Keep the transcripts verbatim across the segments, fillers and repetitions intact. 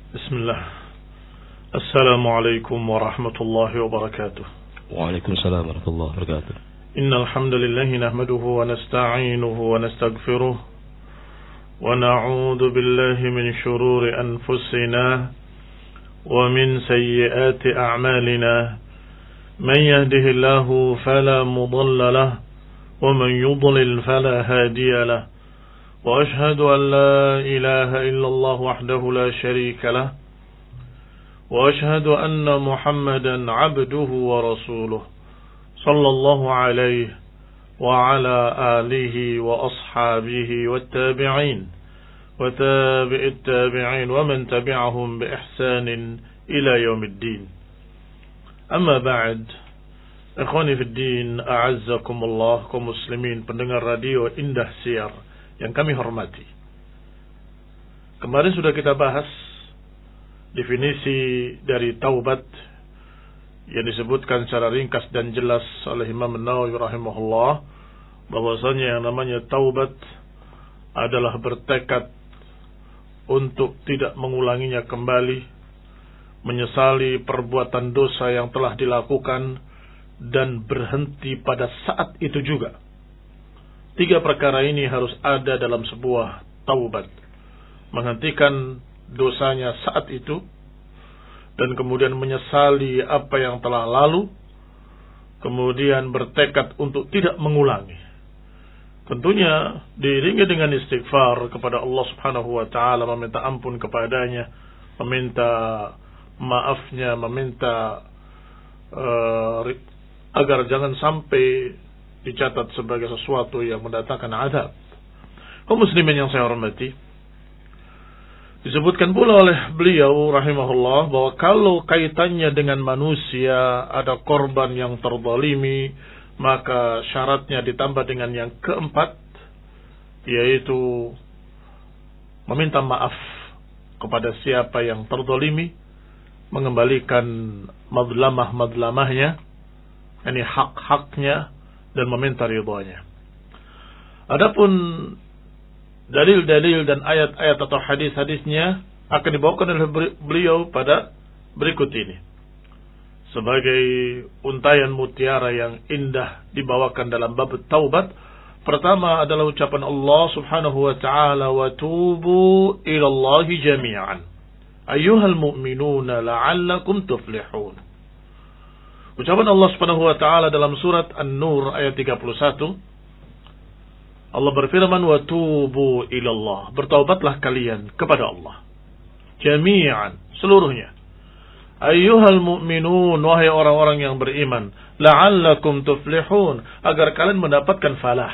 بسم الله. السلام عليكم ورحمة الله وبركاته. وعليكم السلام ورحمة الله وبركاته. إن الحمد لله نحمده ونستعينه ونستغفره ونعوذ بالله من شرور أنفسنا ومن سيئات أعمالنا. من يهده الله فلا مضل له ومن يضلل فلا هادي له. وأشهد أن لا إله إلا الله وحده لا شريك له. وأشهد أن محمدا عبده ورسوله صلى الله عليه وعلى آله وأصحابه والتابعين وتابع التابعين ومن تبعهم بإحسان إلى يوم الدين. أما بعد، ikhwani fi din, a'azzakumullah, kaum muslimin pendengar radio Indah Siar yang kami hormati. Kemarin sudah kita bahas definisi dari taubat yang disebutkan secara ringkas dan jelas oleh Imam Nawawi rahimahullah, bahwasanya yang namanya taubat adalah bertekad untuk tidak mengulanginya kembali, menyesali perbuatan dosa yang telah dilakukan dan berhenti pada saat itu juga. Tiga perkara ini harus ada dalam sebuah taubat. Menghentikan dosanya saat itu, dan kemudian menyesali apa yang telah lalu, kemudian bertekad untuk tidak mengulangi. Tentunya diiringi dengan istighfar kepada Allah Subhanahu wa taala, meminta ampun kepadanya, meminta maafnya, meminta uh, agar jangan sampai dicatat sebagai sesuatu yang mendatangkan azab. Kaum muslimin yang saya hormati, disebutkan pula oleh beliau rahimahullah bahwa kalau kaitannya dengan manusia ada korban yang terzalimi, maka syaratnya ditambah dengan yang keempat, yaitu meminta maaf kepada siapa yang terzalimi, mengembalikan madlamah-madlamahnya, ini hak-haknya, dan meminta ridhonya. Adapun dalil-dalil dan ayat-ayat atau hadis-hadisnya akan dibawakan oleh beliau pada berikut ini sebagai untayan mutiara yang indah dibawakan dalam bab taubat. Pertama adalah ucapan Allah Subhanahu wa taala, wa tubu ilallahi jami'an ayyuhal mu'minuna la'allakum tuflihun. Ucapan Allah Subhanahu wa taala dalam surat An-Nur ayat tiga puluh satu, Allah berfirman, wa tubu ilallah, bertaubatlah kalian kepada Allah jami'an, seluruhnya, ayyuhal mu'minun, wahai orang-orang yang beriman, la'allakum tuflihun, agar kalian mendapatkan falah.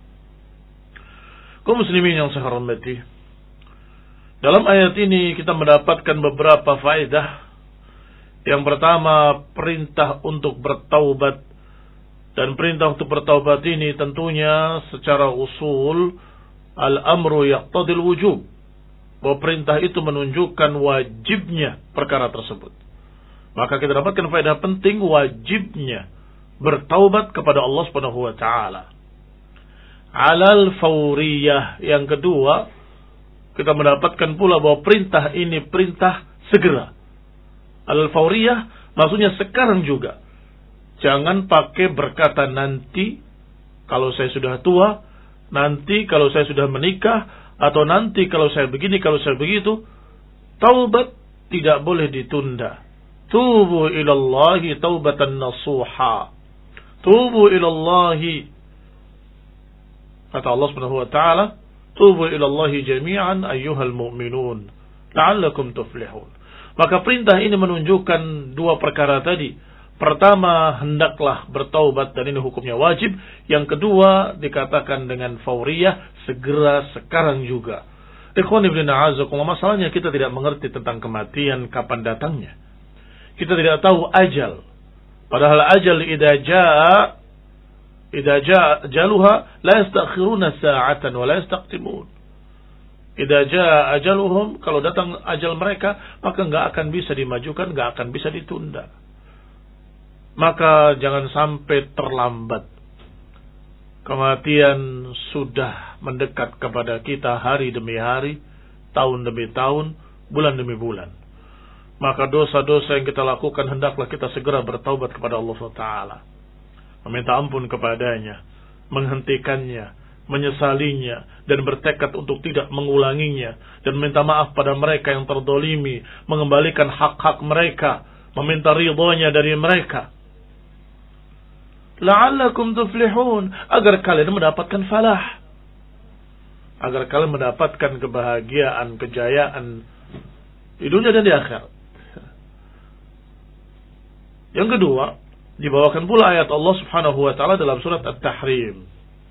Kaum muslimin yang saya hormati, dalam ayat ini kita mendapatkan beberapa faedah. Yang pertama, perintah untuk bertaubat, dan perintah untuk bertaubat ini tentunya secara usul al-amru yaqtadil wujub, bahwa perintah itu menunjukkan wajibnya perkara tersebut. Maka kita dapatkan faedah penting wajibnya bertaubat kepada Allah Subhanahu wa taala. Alal fauriyah, yang kedua, kita mendapatkan pula bahwa perintah ini perintah segera. Al-Fauriyah maksudnya sekarang juga. Jangan pakai berkata nanti kalau saya sudah tua, nanti kalau saya sudah menikah, atau nanti kalau saya begini, kalau saya begitu. Taubat tidak boleh ditunda. Tubu ilallahi taubatan nasuha. Tubu ilallahi, kata Allah Subhanahu wa taala, tubu ilallahi jami'an ayyuhal mu'minun la'allakum tuflihun. Maka perintah ini menunjukkan dua perkara tadi. Pertama, hendaklah bertaubat, dan ini hukumnya wajib. Yang kedua, dikatakan dengan fauriyah, segera, sekarang juga. Ikhwan ibn a'azakumullah, masalahnya kita tidak mengerti tentang kematian, kapan datangnya. Kita tidak tahu ajal. Padahal ajal idza jaa idza jaa ajaluha la yastakhiruna sa'atan wa la yastaqdimun. Idza jaa ajaluhum, kalau datang ajal mereka, maka enggak akan bisa dimajukan, enggak akan bisa ditunda. Maka jangan sampai terlambat. Kematian sudah mendekat kepada kita hari demi hari, tahun demi tahun, bulan demi bulan. Maka dosa-dosa yang kita lakukan hendaklah kita segera bertaubat kepada Allah subhanahu wa taala. Meminta ampun kepadanya, menghentikannya, menyesalinya, dan bertekad untuk tidak mengulanginya, dan minta maaf pada mereka yang terdolimi, mengembalikan hak-hak mereka, meminta ridhonya dari mereka. La'allakum tuflihun, agar kalian mendapatkan falah, agar kalian mendapatkan kebahagiaan, kejayaan di dunia dan di akhirat. Yang kedua, dibawakan pula ayat Allah Subhanahu wa taala dalam surat At-Tahrim.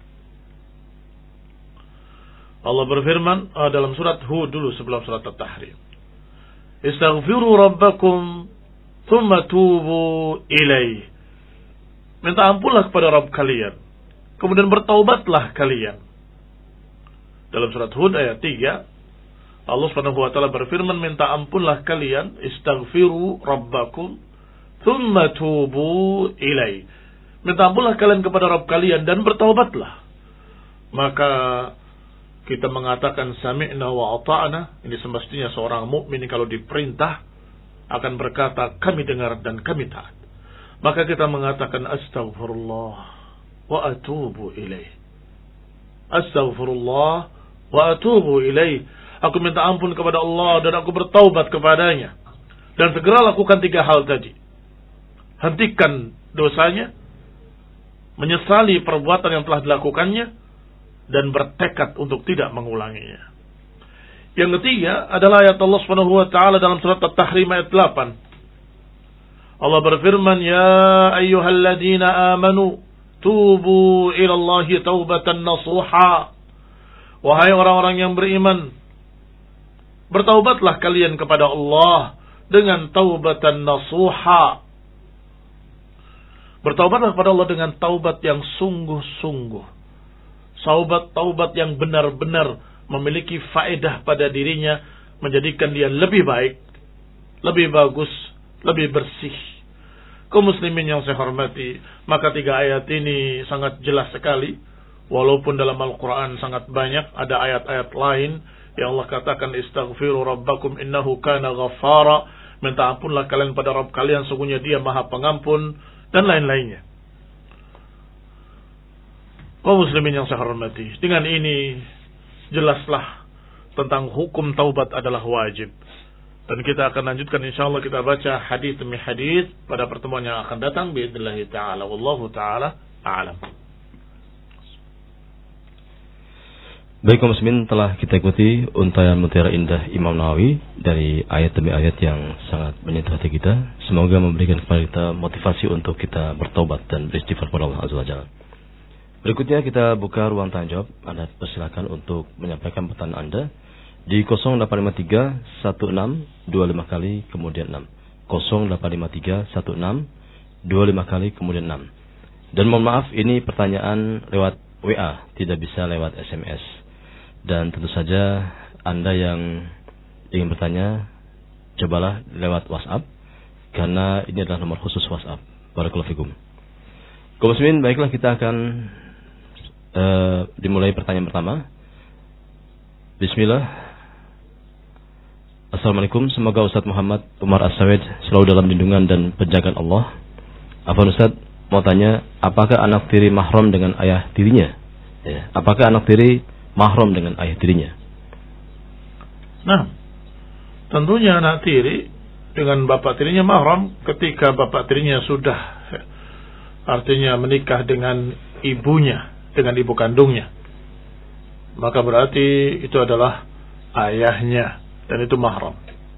Allah berfirman uh, dalam surat Hud dulu sebelum surat At-Tahrim. Istaghfiru rabbakum thumma tubu ilaih. Minta ampunlah kepada Rabb kalian, kemudian bertaubatlah kalian. Dalam surat Hud ayat tiga, Allah Subhanahu wa taala berfirman, minta ampunlah kalian, istaghfiru rabbakum thumma tubu ilaih. Minta ampunlah kalian kepada Rabb kalian dan bertaubatlah. Maka kita mengatakan sami'na wa ata'na. Ini semestinya seorang mukmin kalau diperintah akan berkata kami dengar dan kami taat. Maka kita mengatakan astaghfirullah wa atubu ilaih. Astaghfirullah wa atubu ilaih. Aku minta ampun kepada Allah dan aku bertaubat kepadanya. Dan segera lakukan tiga hal tadi. Hentikan dosanya, menyesali perbuatan yang telah dilakukannya, dan bertekad untuk tidak mengulanginya. Yang ketiga adalah ayat Allah Subhanahu wa taala dalam surat At-Tahrim ayat delapan. Allah berfirman, ya ayyuhalladzina amanu tubu ilallahi taubatan nasuha. Wahai orang-orang yang beriman, bertaubatlah kalian kepada Allah dengan taubatan nasuha. Bertaubatlah kepada Allah dengan taubat yang sungguh-sungguh. Taubat taubat yang benar-benar memiliki faedah pada dirinya, menjadikan dia lebih baik, lebih bagus, lebih bersih. Kaum muslimin yang saya hormati, maka tiga ayat ini sangat jelas sekali. Walaupun dalam Al-Quran sangat banyak ada ayat-ayat lain yang Allah katakan istaghfiru rabbakum innahu kana ghaffara. Minta ampunlah kalian pada Rabb kalian, sungguhnya dia maha pengampun, dan lain-lainnya. Kaum muslimin yang saya hormati, dengan ini jelaslah tentang hukum taubat adalah wajib. Dan kita akan lanjutkan insyaallah, kita baca hadis demi hadis pada pertemuan yang akan datang باذن taala. Wallahu taala a'lam. Baik kaum muslimin, telah kita ikuti untayan mutiara indah Imam Nawawi dari ayat demi ayat yang sangat menyentuh hati kita. Semoga memberikan kepada kita motivasi untuk kita bertobat dan beristighfar kepada Allah Azza wa Jalla. Berikutnya kita buka ruang tanya jawab. Anda persilakan untuk menyampaikan pertanyaan Anda di nol delapan lima tiga satu enam dua lima kali kemudian enam. nol delapan lima tiga satu enam dua lima kali kemudian enam. Dan mohon maaf, ini pertanyaan lewat W A, tidak bisa lewat S M S. Dan tentu saja Anda yang ingin bertanya, cobalah lewat WhatsApp, karena ini adalah nomor khusus WhatsApp. Barakallahu fikum. Kaum muslimin, baiklah, kita akan uh, dimulai pertanyaan pertama. Bismillah. Assalamualaikum, semoga Ustaz Muhammad Umar As-Sawed selalu dalam lindungan dan penjagaan Allah. Afwan Ustaz, mau tanya, apakah anak tiri mahram dengan ayah tirinya? Ya, apakah anak tiri mahram dengan ayah tirinya? Nah, tentunya anak tiri dengan bapak tirinya mahram ketika bapak tirinya sudah, artinya menikah dengan ibunya, dengan ibu kandungnya. Maka berarti itu adalah ayahnya dan itu mahram.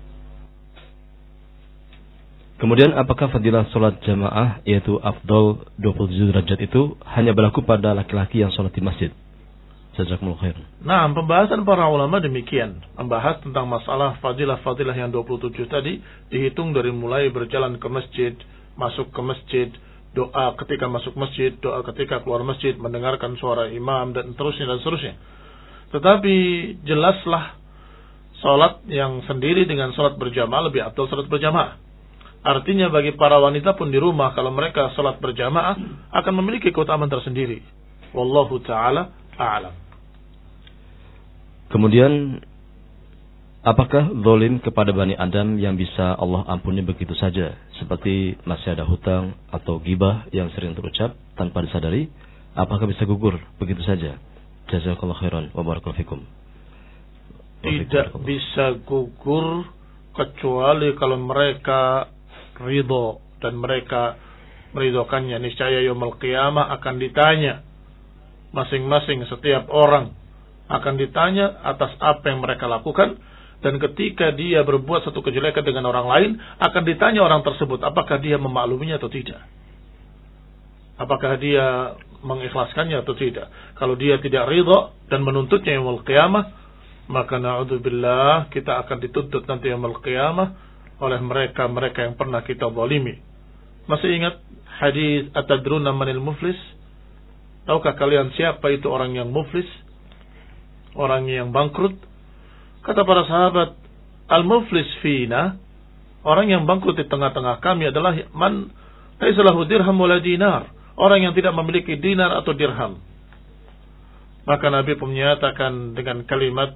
Kemudian apakah fadilah sholat jamaah yaitu afdol dua puluh tujuh derajat itu hanya berlaku pada laki-laki yang sholat di masjid? Jazakumullah khair. Nah, pembahasan para ulama demikian, membahas tentang masalah fadilah-fadilah yang dua puluh tujuh tadi, dihitung dari mulai berjalan ke masjid, masuk ke masjid, doa ketika masuk masjid, doa ketika keluar masjid, mendengarkan suara imam, dan terusnya dan seterusnya. Tetapi jelaslah sholat yang sendiri dengan sholat berjamaah lebih afdal sholat berjamaah. Artinya bagi para wanita pun di rumah, kalau mereka sholat berjamaah akan memiliki keutamaan tersendiri. Wallahu ta'ala a'lam. Kemudian, apakah zalim kepada Bani Adam yang bisa Allah ampuni begitu saja, seperti masih ada hutang atau ghibah yang sering terucap tanpa disadari, apakah bisa gugur begitu saja? Jazakallahu khairan wa barakallahu fikum. Tidak bisa gugur kecuali kalau mereka ridho dan mereka meridhokannya. Niscaya yaumul qiyamah akan ditanya, masing-masing setiap orang akan ditanya atas apa yang mereka lakukan, dan ketika dia berbuat satu kejelekan dengan orang lain akan ditanya orang tersebut apakah dia memakluminya atau tidak, apakah dia mengikhlaskannya atau tidak. Kalau dia tidak ridha dan menuntutnya yaumul qiyamah, maka na'udzubillah kita akan dituntut nanti yaumul qiyamah oleh mereka-mereka yang pernah kita zalimi. Masih ingat hadis atadruna manil muflis? Tahukah kalian siapa itu orang yang muflis? Orang yang bangkrut? Kata para sahabat, al-muflis fina, orang yang bangkrut di tengah-tengah kami adalah man laisa lahu dirham wala dinar, orang yang tidak memiliki dinar atau dirham. Maka Nabi pun menyatakan dengan kalimat,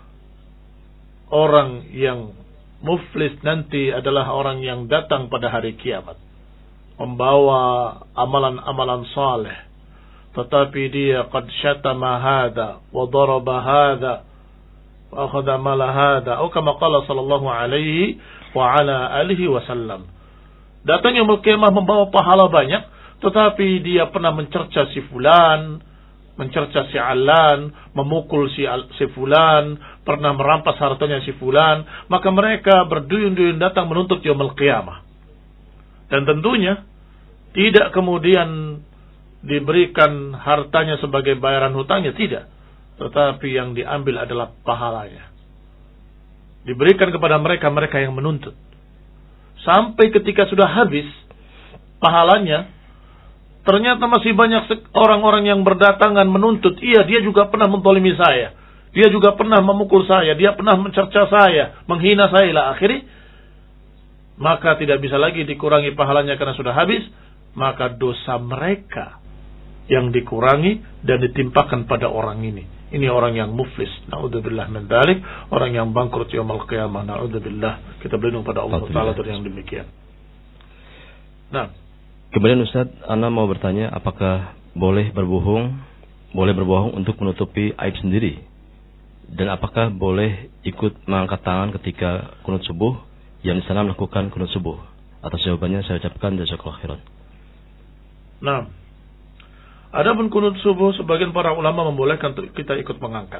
orang yang muflis nanti adalah orang yang datang pada hari kiamat membawa amalan-amalan saleh, tetapi dia qad syatama hadha wa daraba hadha wa akhadha mala hadha, atau kama qala sallallahu alaihi wa ala alihi wasallam. Datang yaumul qiyamah membawa pahala banyak, tetapi dia pernah mencerca si fulan, mencerca si alan, memukul si, si fulan, pernah merampas hartanya si fulan. Maka mereka berduyun-duyun datang menuntut yaumul qiyamah. Dan tentunya tidak kemudian diberikan hartanya sebagai bayaran hutangnya, tidak. Tetapi yang diambil adalah pahalanya. Diberikan kepada mereka-mereka yang menuntut. Sampai ketika sudah habis pahalanya, ternyata masih banyak orang-orang yang berdatangan menuntut. Iya, dia juga pernah mentolimi saya. Dia juga pernah memukul saya. Dia pernah mencerca saya, menghina saya ila akhiri. Maka tidak bisa lagi dikurangi pahalanya karena sudah habis. Maka dosa mereka yang dikurangi dan ditimpakan pada orang ini. Ini orang yang muflis. Na'udzubillah min dzalik. Orang yang bangkrut yaumul qiyamah. Na'udzubillah. Kita berlindung pada Allah Ta'ala dari yang demikian. Nah, kemudian Ustaz, Ana mau bertanya, apakah boleh berbohong, boleh berbohong untuk menutupi aib sendiri? Dan apakah boleh ikut mengangkat tangan ketika kunut subuh yang di sana melakukan kunut subuh? Atas jawabannya saya ucapkan jazakallahu khairan. Nah, adapun kunut subuh, sebagian para ulama membolehkan kita ikut mengangkat.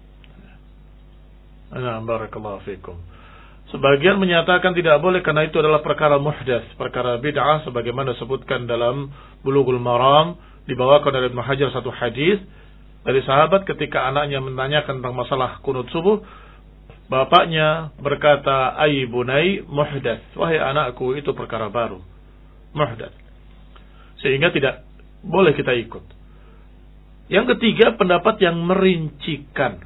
Nah, barakallahu fikum. Sebagian menyatakan tidak boleh karena itu adalah perkara muhdats, perkara bid'ah, sebagaimana disebutkan dalam Bulughul Maram, dibawakan dari Ibnu Hajar satu hadis dari sahabat ketika anaknya menanyakan tentang masalah kunut subuh, bapaknya berkata, "Ai bunai muhdats," wahai anakku, itu perkara baru, muhdats. Sehingga tidak boleh kita ikut. Yang ketiga, pendapat yang merincikan.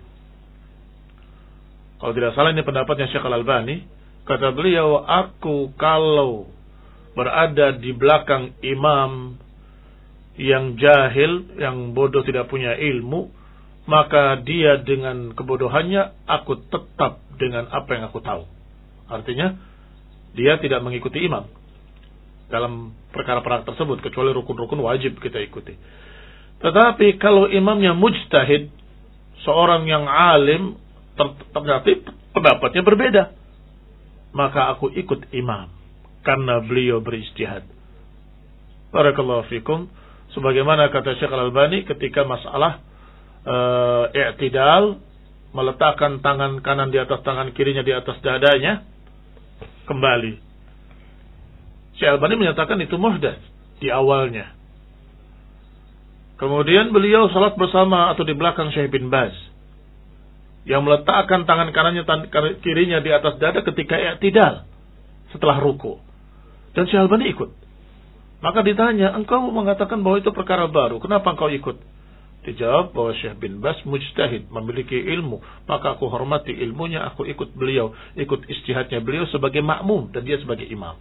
Kalau tidak salah ini pendapatnya Syekh Al-Albani. Kata beliau, aku kalau berada di belakang imam yang jahil, yang bodoh, tidak punya ilmu, maka dia dengan kebodohannya, aku tetap dengan apa yang aku tahu. Artinya, dia tidak mengikuti imam dalam perkara-perkara tersebut, kecuali rukun-rukun wajib kita ikuti. Tetapi kalau imamnya mujtahid, seorang yang alim, ternyata pendapatnya berbeda, maka aku ikut imam karena beliau berijtihad. Barakallahu fikum. Sebagaimana kata Syekh Al-Albani ketika masalah uh, i'tidal, meletakkan tangan kanan di atas tangan kirinya di atas dadanya, kembali Syekh Al-Albani menyatakan itu muhdats di awalnya. Kemudian beliau salat bersama atau di belakang Syekh bin Baz yang meletakkan tangan kanannya tangan kirinya di atas dada ketika i'tidal setelah ruku. Dan Syekh Al-Albani ikut. Maka ditanya, engkau mengatakan bahwa itu perkara baru, kenapa engkau ikut? Dijawab bahwa Syekh bin Baz mujtahid, memiliki ilmu, maka aku hormati ilmunya, aku ikut beliau, ikut ijtihadnya beliau sebagai makmum dan dia sebagai imam.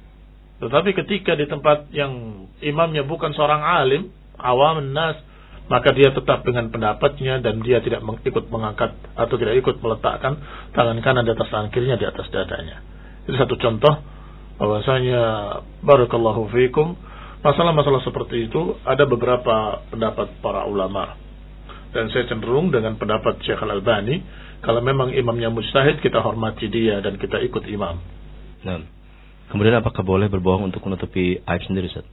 Tetapi ketika di tempat yang imamnya bukan seorang alim, awam nas, maka dia tetap dengan pendapatnya dan dia tidak ikut mengangkat atau tidak ikut meletakkan tangan kanan di atas tangan kirinya di atas dadanya. Itu satu contoh bahwasanya barakallahu fikum, masalah-masalah seperti itu ada beberapa pendapat para ulama. Dan saya cenderung dengan pendapat Syekh Al-Albani, kalau memang imamnya mujtahid kita hormati dia dan kita ikut imam. Nah, kemudian apakah boleh berbohong untuk menutupi aib sendiri, Ustaz?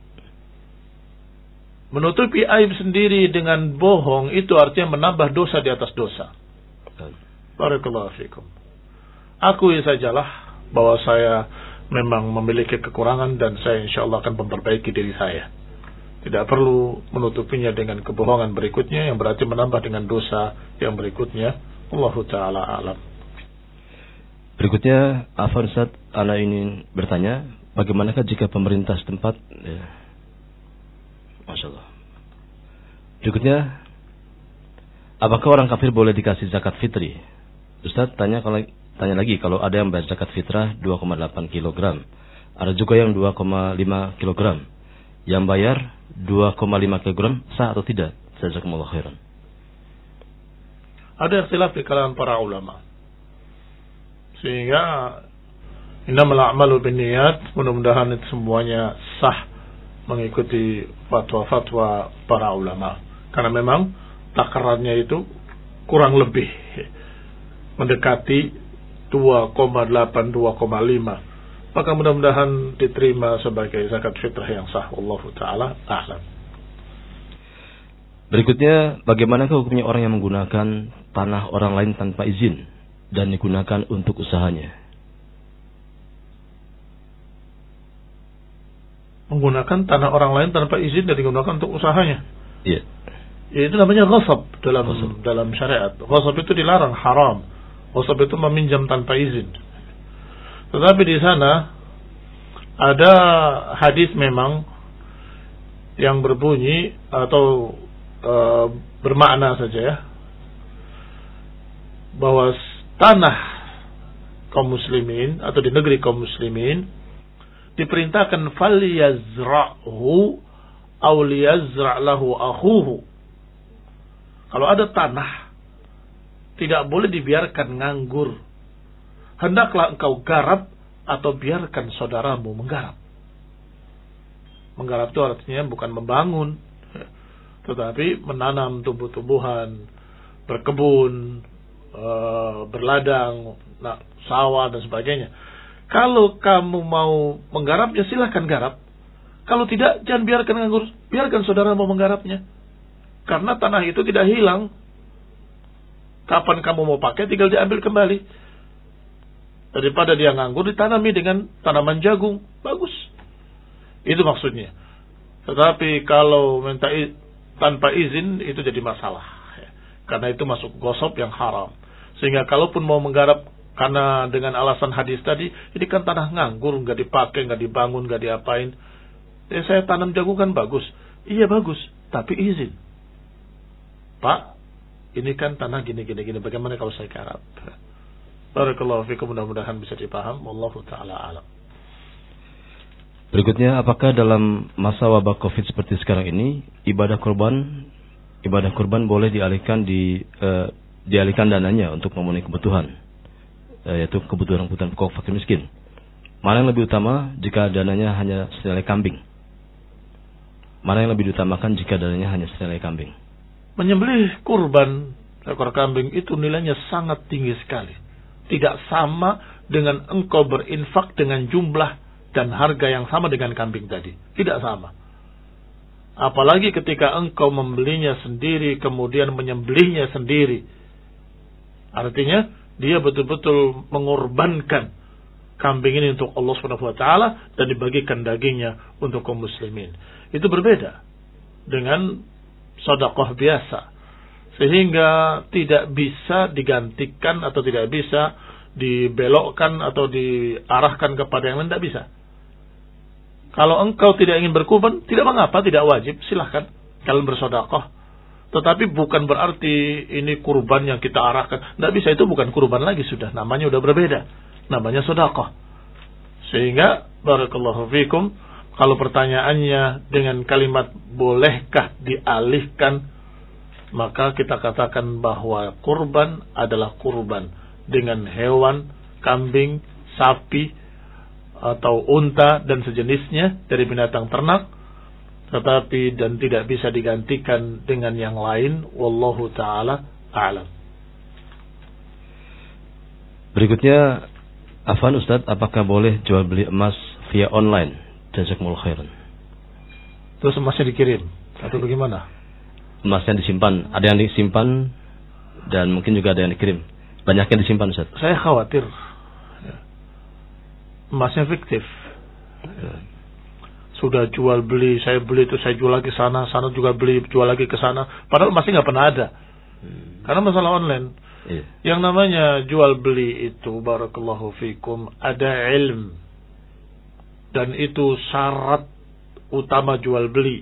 Menutupi aib sendiri dengan bohong itu artinya menambah dosa di atas dosa. Barakallahu fikum. Akui sajalah bahwa saya memang memiliki kekurangan dan saya insyaallah akan memperbaiki diri saya. Tidak perlu menutupinya dengan kebohongan berikutnya yang berarti menambah dengan dosa yang berikutnya. Allahu ta'ala alam. Berikutnya, Afan Ustaz, ana ingin bertanya, bagaimanakah jika pemerintah setempat ya, Masya Allah. Berikutnya, apakah orang kafir boleh dikasih zakat fitri? Ustaz tanya kalau tanya lagi, kalau ada yang bayar zakat fitrah dua koma delapan kilogram, ada juga yang dua koma lima kilogram. Yang bayar dua koma lima kilogram sah atau tidak? Jazakumullah khairan. Ada ikhtilaf di kalangan para ulama. Sehingga innamal a'malu binniyat, mudah-mudahan itu semuanya sah mengikuti fatwa-fatwa para ulama, karena memang takarannya itu kurang lebih mendekati dua koma delapan dua koma lima, maka mudah-mudahan diterima sebagai zakat fitrah yang sah. Wallahu taala a'lam. Berikutnya, bagaimanakah hukumnya orang yang menggunakan tanah orang lain tanpa izin dan digunakan untuk usahanya? Menggunakan tanah orang lain tanpa izin dan digunakan untuk usahanya. Iya. Itu namanya ghasab dalam ghasab. dalam syariat. Ghasab itu dilarang, haram. Ghasab itu meminjam tanpa izin. Tetapi di sana ada hadis memang yang berbunyi atau e, bermakna saja ya, bahwa tanah kaum muslimin atau di negeri kaum muslimin diperintahkan falyazra'hu aw liyazra' lahu akhuhu. Kalau ada tanah tidak boleh dibiarkan nganggur. Hendaklah engkau garap atau biarkan saudaramu menggarap. Menggarap itu artinya bukan membangun, tetapi menanam tumbuh-tumbuhan, berkebun, berladang, sawah dan sebagainya. Kalau kamu mau menggarapnya silahkan garap. Kalau tidak, jangan biarkan nganggur. Biarkan saudara mau menggarapnya. Karena tanah itu tidak hilang. Kapan kamu mau pakai tinggal diambil kembali. Daripada dia nganggur ditanami dengan tanaman jagung. Bagus. Itu maksudnya. Tetapi kalau minta i- tanpa izin itu jadi masalah. Karena itu masuk ghasab yang haram. Sehingga kalaupun mau menggarap karena dengan alasan hadis tadi, ini kan tanah nganggur, nggak dipakai, nggak dibangun, nggak diapain. Ya, saya tanam jagung kan bagus. Iya bagus, tapi izin. Pak, ini kan tanah gini, gini, gini. Bagaimana kalau saya garap? Barakallahu fikum, mudah-mudahan bisa dipaham. Wallahu ta'ala alam. Berikutnya, apakah dalam masa wabah COVID seperti sekarang ini, ibadah kurban, ibadah kurban boleh dialihkan di uh, dialihkan dananya untuk memenuhi kebutuhan? Yaitu kebutuhan-kebutuhan pokok fakir miskin. Mana yang lebih utama jika dananya hanya senilai kambing? Mana yang lebih diutamakan jika dananya hanya senilai kambing? Menyembelih kurban ekor kambing itu nilainya sangat tinggi sekali. Tidak sama dengan engkau berinfak dengan jumlah dan harga yang sama dengan kambing tadi. Tidak sama. Apalagi ketika engkau membelinya sendiri kemudian menyembelihnya sendiri. Artinya dia betul-betul mengorbankan kambing ini untuk Allah subhanahu wa taala dan dibagikan dagingnya untuk kaum muslimin. Itu berbeda dengan sedekah biasa. Sehingga tidak bisa digantikan atau tidak bisa dibelokkan atau diarahkan kepada yang lain, tidak bisa. Kalau engkau tidak ingin berkurban, tidak mengapa, tidak wajib, silahkan kalian bersedekah. Tetapi bukan berarti ini kurban yang kita arahkan. Tidak bisa, itu bukan kurban lagi sudah. Namanya sudah berbeda. Namanya sedekah. Sehingga, barakallahu fikum, kalau pertanyaannya dengan kalimat bolehkah dialihkan maka kita katakan bahwa kurban adalah kurban dengan hewan, kambing, sapi, atau unta dan sejenisnya dari binatang ternak, tetapi dan tidak bisa digantikan dengan yang lain. Wallahu ta'ala a'lam. Berikutnya, Afwan Ustaz, apakah boleh jual beli emas via online? Jazakumullah khairan. Terus emasnya dikirim atau bagaimana? Emasnya disimpan, ada yang disimpan dan mungkin juga ada yang dikirim. Banyak yang disimpan, Ustaz. Saya khawatir emasnya fiktif. Sudah jual beli, saya beli itu saya jual lagi sana, sana juga beli, jual lagi ke sana. Padahal emasnya nggak pernah ada. Karena masalah online. Iya. Yang namanya jual beli itu, barakallahu fikum, ada ilm. Dan itu syarat utama jual beli.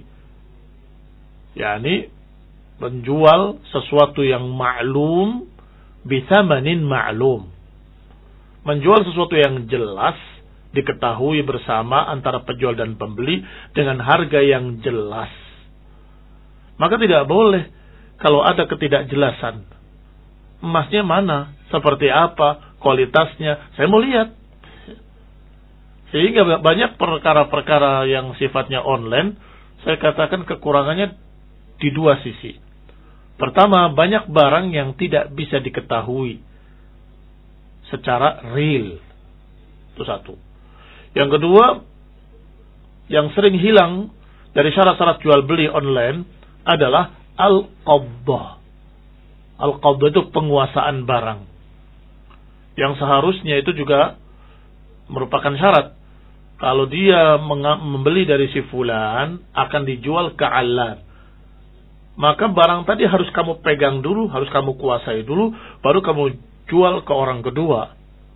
yakni menjual sesuatu yang ma'lum bithamanin ma'lum. Menjual sesuatu yang jelas, diketahui bersama antara penjual dan pembeli dengan harga yang jelas. Maka tidak boleh kalau ada ketidakjelasan. Emasnya mana? Seperti apa? Kualitasnya? Saya mau lihat. Sehingga banyak perkara-perkara yang sifatnya online, saya katakan kekurangannya di dua sisi. Pertama, banyak barang yang tidak bisa diketahui secara real. Itu satu. Yang kedua, yang sering hilang dari syarat-syarat jual beli online adalah al-qabdah. Al-qabdah itu penguasaan barang. Yang seharusnya itu juga merupakan syarat. Kalau dia membeli dari si fulan, akan dijual ke alat. Maka barang tadi harus kamu pegang dulu, harus kamu kuasai dulu, baru kamu jual ke orang kedua.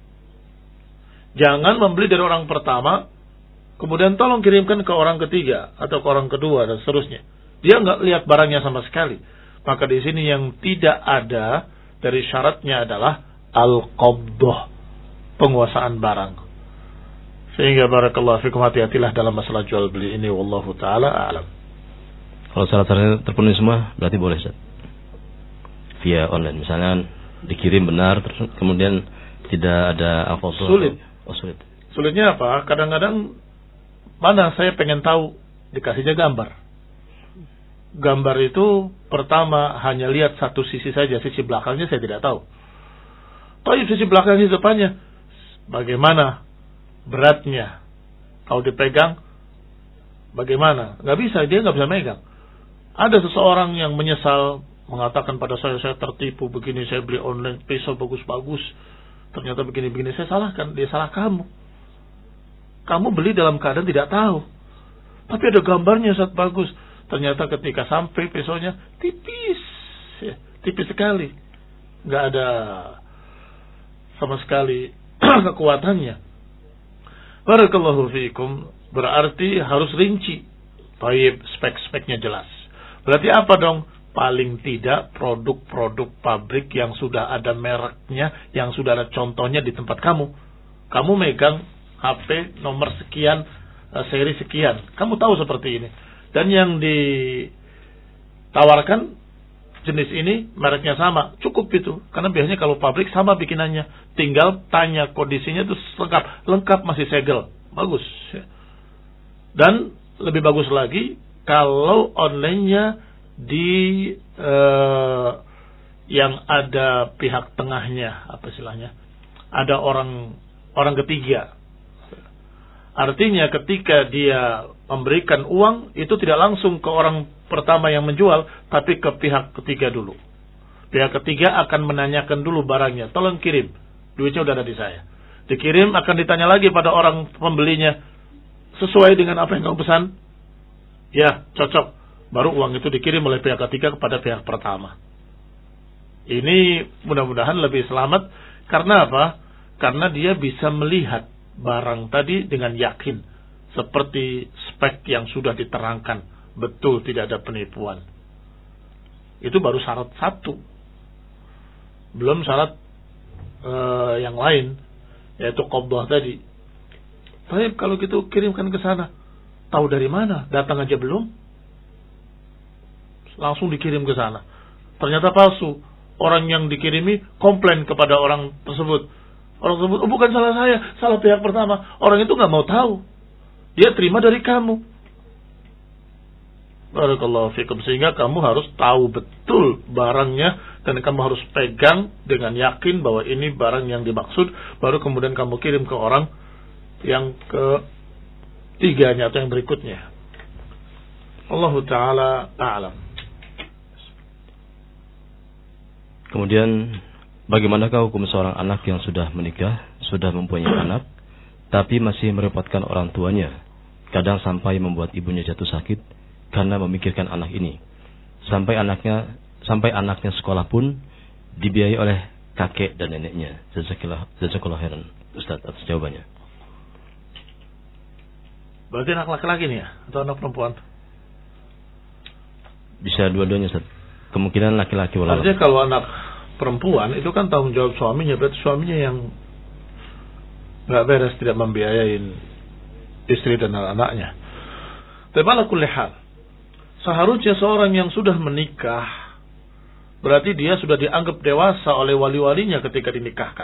Jangan membeli dari orang pertama, kemudian tolong kirimkan ke orang ketiga atau ke orang kedua dan seterusnya. Dia nggak lihat barangnya sama sekali. Maka di sini yang tidak ada dari syaratnya adalah al-qabdah, penguasaan barang. Sehingga barakallahu fikum, hati-hatilah dalam masalah jual beli ini. Wallahu ta'ala a'lam. Kalau syarat-syaratnya terpenuhi semua, berarti boleh, Ustaz. Via online, misalnya dikirim benar, terus kemudian tidak ada apa-apa. Sulit. Oh, sulit. Sulitnya apa? Kadang-kadang mana saya pengen tahu, dikasihnya gambar. Gambar itu pertama hanya lihat satu sisi saja, sisi belakangnya saya tidak tahu. Tapi sisi belakangnya, depannya, bagaimana beratnya? Kalau dipegang, bagaimana? Gak bisa, dia gak bisa megang. Ada seseorang yang menyesal, mengatakan pada saya, saya tertipu begini, saya beli online pisau bagus-bagus, ternyata begini-begini. Saya salahkan, dia salah kamu. Kamu beli dalam keadaan tidak tahu, tapi ada gambarnya saat bagus. Ternyata ketika sampai pisaunya tipis, ya, tipis sekali, nggak ada sama sekali kekuatannya. Barakallahu fiikum, berarti harus rinci. Baik, spek-speknya jelas. Berarti apa dong? Paling tidak produk-produk pabrik yang sudah ada mereknya, yang sudah ada contohnya di tempat kamu. Kamu megang H P nomor sekian, seri sekian. Kamu tahu seperti ini. Dan yang ditawarkan jenis ini, mereknya sama. Cukup itu. Karena biasanya kalau pabrik sama bikinannya. Tinggal tanya kondisinya itu lengkap. Lengkap masih segel. Bagus. Dan lebih bagus lagi kalau online-nya di eh, yang ada pihak tengahnya, apa istilahnya, ada orang orang ketiga. Artinya ketika dia memberikan uang, itu tidak langsung ke orang pertama yang menjual, tapi ke pihak ketiga dulu. Pihak ketiga akan menanyakan dulu barangnya, tolong kirim, duitnya udah ada di saya. Dikirim, akan ditanya lagi pada orang pembelinya, sesuai dengan apa yang kamu pesan? Ya, cocok. Baru uang itu dikirim oleh pihak ketiga kepada pihak pertama. Ini mudah-mudahan lebih selamat. Karena apa? Karena dia bisa melihat barang tadi dengan yakin. Seperti spek yang sudah diterangkan. Betul, tidak ada penipuan. Itu baru syarat satu. Belum syarat uh, yang lain. Yaitu qabdah tadi. Baik, kalau gitu kirimkan ke sana. Tahu dari mana? Datang aja belum? Langsung dikirim ke sana. ternyata palsu. Orang yang dikirimi komplain kepada orang tersebut. Orang tersebut, oh bukan salah saya, salah pihak pertama. Orang itu nggak mau tahu. Dia terima dari kamu. Barakallahu fikum. Sehingga kamu harus tahu betul barangnya dan kamu harus pegang dengan yakin bahwa ini barang yang dimaksud. Baru kemudian kamu kirim ke orang yang ketiganya atau yang berikutnya. Allah Ta'ala a'lam. Kemudian bagaimanakah hukum seorang anak yang sudah menikah, sudah mempunyai anak, tapi masih merepotkan orang tuanya, kadang sampai membuat ibunya jatuh sakit karena memikirkan anak ini, sampai anaknya sampai anaknya sekolah pun dibiayai oleh kakek dan neneknya. Jazakallahu khairan, Ustaz, atas jawabannya. Berarti anak laki-laki nih ya, atau anak perempuan? Bisa dua-duanya, Ustaz. Kemungkinan laki-laki walau. Artinya kalau anak perempuan itu kan tanggung jawab suaminya, berarti suaminya yang nggak beres, tidak membiayain istri dan anak-anaknya. Tapi ala kulli hal, seharusnya seorang yang sudah menikah berarti dia sudah dianggap dewasa oleh wali-walinya ketika dinikahkan.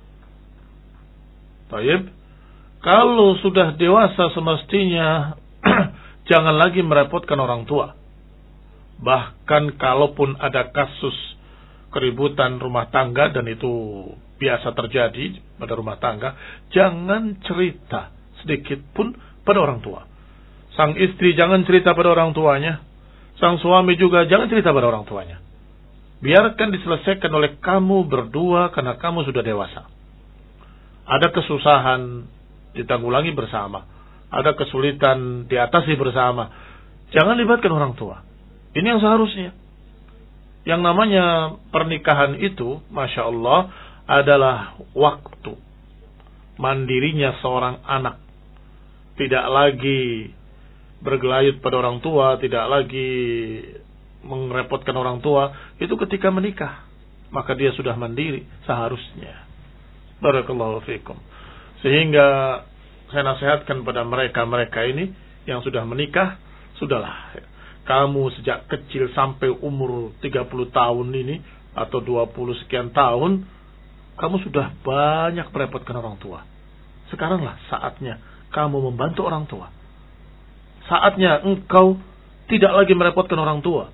Baik, kalau sudah dewasa semestinya jangan lagi merepotkan orang tua. Bahkan kalaupun ada kasus keributan rumah tangga, dan itu biasa terjadi pada rumah tangga, jangan cerita sedikit pun pada orang tua. Sang istri jangan cerita pada orang tuanya, sang suami juga jangan cerita pada orang tuanya. Biarkan diselesaikan oleh kamu berdua karena kamu sudah dewasa. Ada kesusahan ditanggulangi bersama, ada kesulitan diatasi bersama. Jangan libatkan orang tua. Ini yang seharusnya. Yang namanya pernikahan itu, Masya Allah, adalah waktu mandirinya seorang anak. Tidak lagi bergelayut pada orang tua, tidak lagi merepotkan orang tua. Itu ketika menikah, maka dia sudah mandiri seharusnya. Barakallahu fikum. Sehingga saya nasihatkan pada mereka-mereka ini yang sudah menikah, sudahlah. Kamu sejak kecil sampai umur tiga puluh tahun ini, atau dua puluh sekian tahun, kamu sudah banyak merepotkan orang tua. Sekaranglah saatnya kamu membantu orang tua. Saatnya engkau tidak lagi merepotkan orang tua.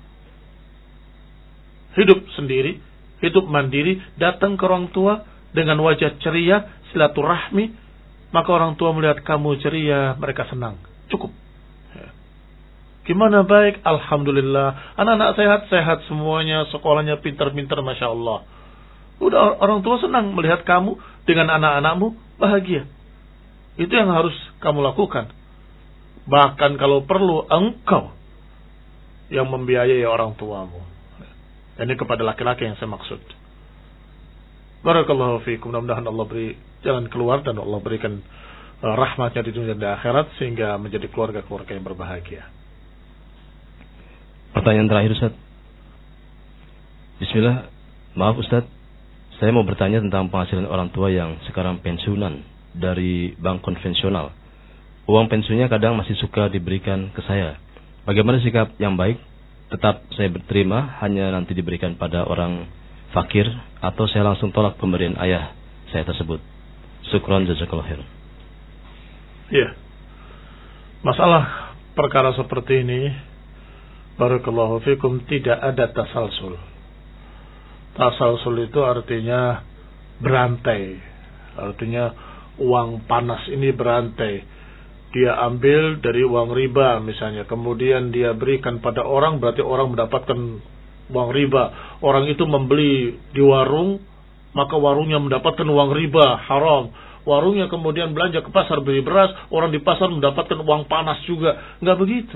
Hidup sendiri, hidup mandiri, datang ke orang tua dengan wajah ceria, silaturahmi, maka orang tua melihat kamu ceria, mereka senang. Cukup. Gimana baik? Alhamdulillah. Anak-anak sehat-sehat semuanya, sekolahnya pintar-pintar, Masya Allah. Udah, orang tua senang melihat kamu dengan anak-anakmu bahagia. Itu yang harus kamu lakukan. Bahkan kalau perlu, engkau yang membiayai orang tuamu. Ini kepada laki-laki yang saya maksud. Barakallahu fiikum. Mudah-mudahan Allah beri jalan keluar dan Allah berikan uh, rahmatnya di dunia dan akhirat sehingga menjadi keluarga-keluarga yang berbahagia. Pertanyaan terakhir, Ustaz. Bismillah. Maaf, Ustaz, saya mau bertanya tentang penghasilan orang tua yang sekarang pensiunan dari bank konvensional. Uang pensiunnya kadang masih suka diberikan ke saya. Bagaimana sikap yang baik? Tetap saya berterima, hanya nanti diberikan pada orang fakir, atau saya langsung tolak pemberian ayah saya tersebut? Syukran, jazakallahu khairan. Iya. Masalah perkara seperti ini, barakallahu fikum, tidak ada tasalsul. Tasalsul itu artinya berantai. Artinya uang panas ini berantai. Dia ambil dari uang riba misalnya, kemudian dia berikan pada orang, berarti orang mendapatkan uang riba. Orang itu membeli di warung, maka warungnya mendapatkan uang riba, haram. Warungnya kemudian belanja ke pasar beli beras, orang di pasar mendapatkan uang panas juga. Enggak begitu.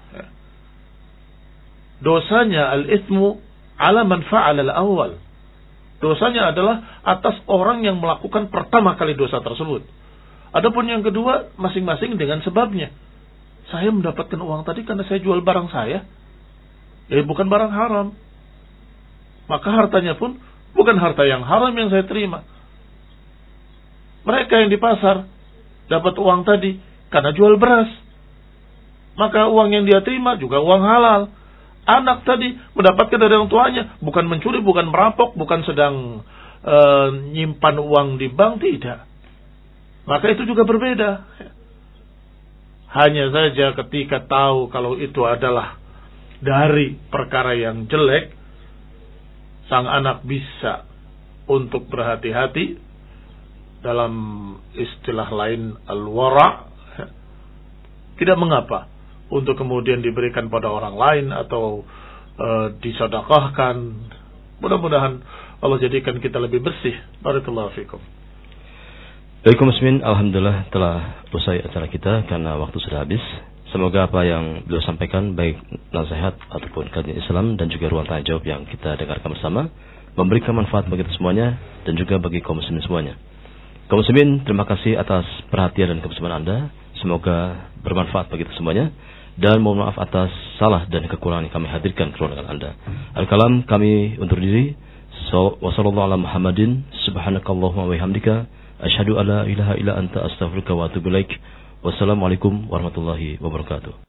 Dosanya al-ithmu ala man fa'ala al-awwal. Dosanya adalah atas orang yang melakukan pertama kali dosa tersebut. Adapun yang kedua, masing-masing dengan sebabnya. Saya mendapatkan uang tadi karena saya jual barang saya. Eh, bukan barang haram. Maka hartanya pun bukan harta yang haram yang saya terima. Mereka yang di pasar dapat uang tadi karena jual beras. Maka uang yang dia terima juga uang halal. anak tadi mendapatkan dari orang tuanya, bukan mencuri, bukan merampok, bukan sedang uh, nyimpan uang di bank, tidak. Maka itu juga berbeda. Hanya saja ketika tahu kalau itu adalah dari perkara yang jelek, sang anak bisa untuk berhati-hati, dalam istilah lain al-wara', tidak mengapa untuk kemudian diberikan pada orang lain atau uh, disedekahkan. Mudah-mudahan Allah jadikan kita lebih bersih. Barakallahu fikum. Baik muslimin, alhamdulillah telah usai acara kita karena waktu sudah habis. Semoga apa yang beliau sampaikan, baik nasihat ataupun kajian Islam dan juga ruang tanya jawab yang kita dengarkan bersama, memberikan manfaat bagi kita semuanya dan juga bagi kaum muslimin semuanya. Kaum muslimin, terima kasih atas perhatian dan kebersamaan Anda. Semoga bermanfaat bagi kita semuanya. Dan mohon maaf atas salah dan kekurangan yang kami hadirkan ke ruangan Anda. Al-kalam kami undur diri. Wassallallahu ala Muhammadin subhanakallahumma wa bihamdika asyhadu alla ilaha illa anta astaghfiruka wa atubu ilaik. Wassalamualaikum warahmatullahi wabarakatuh.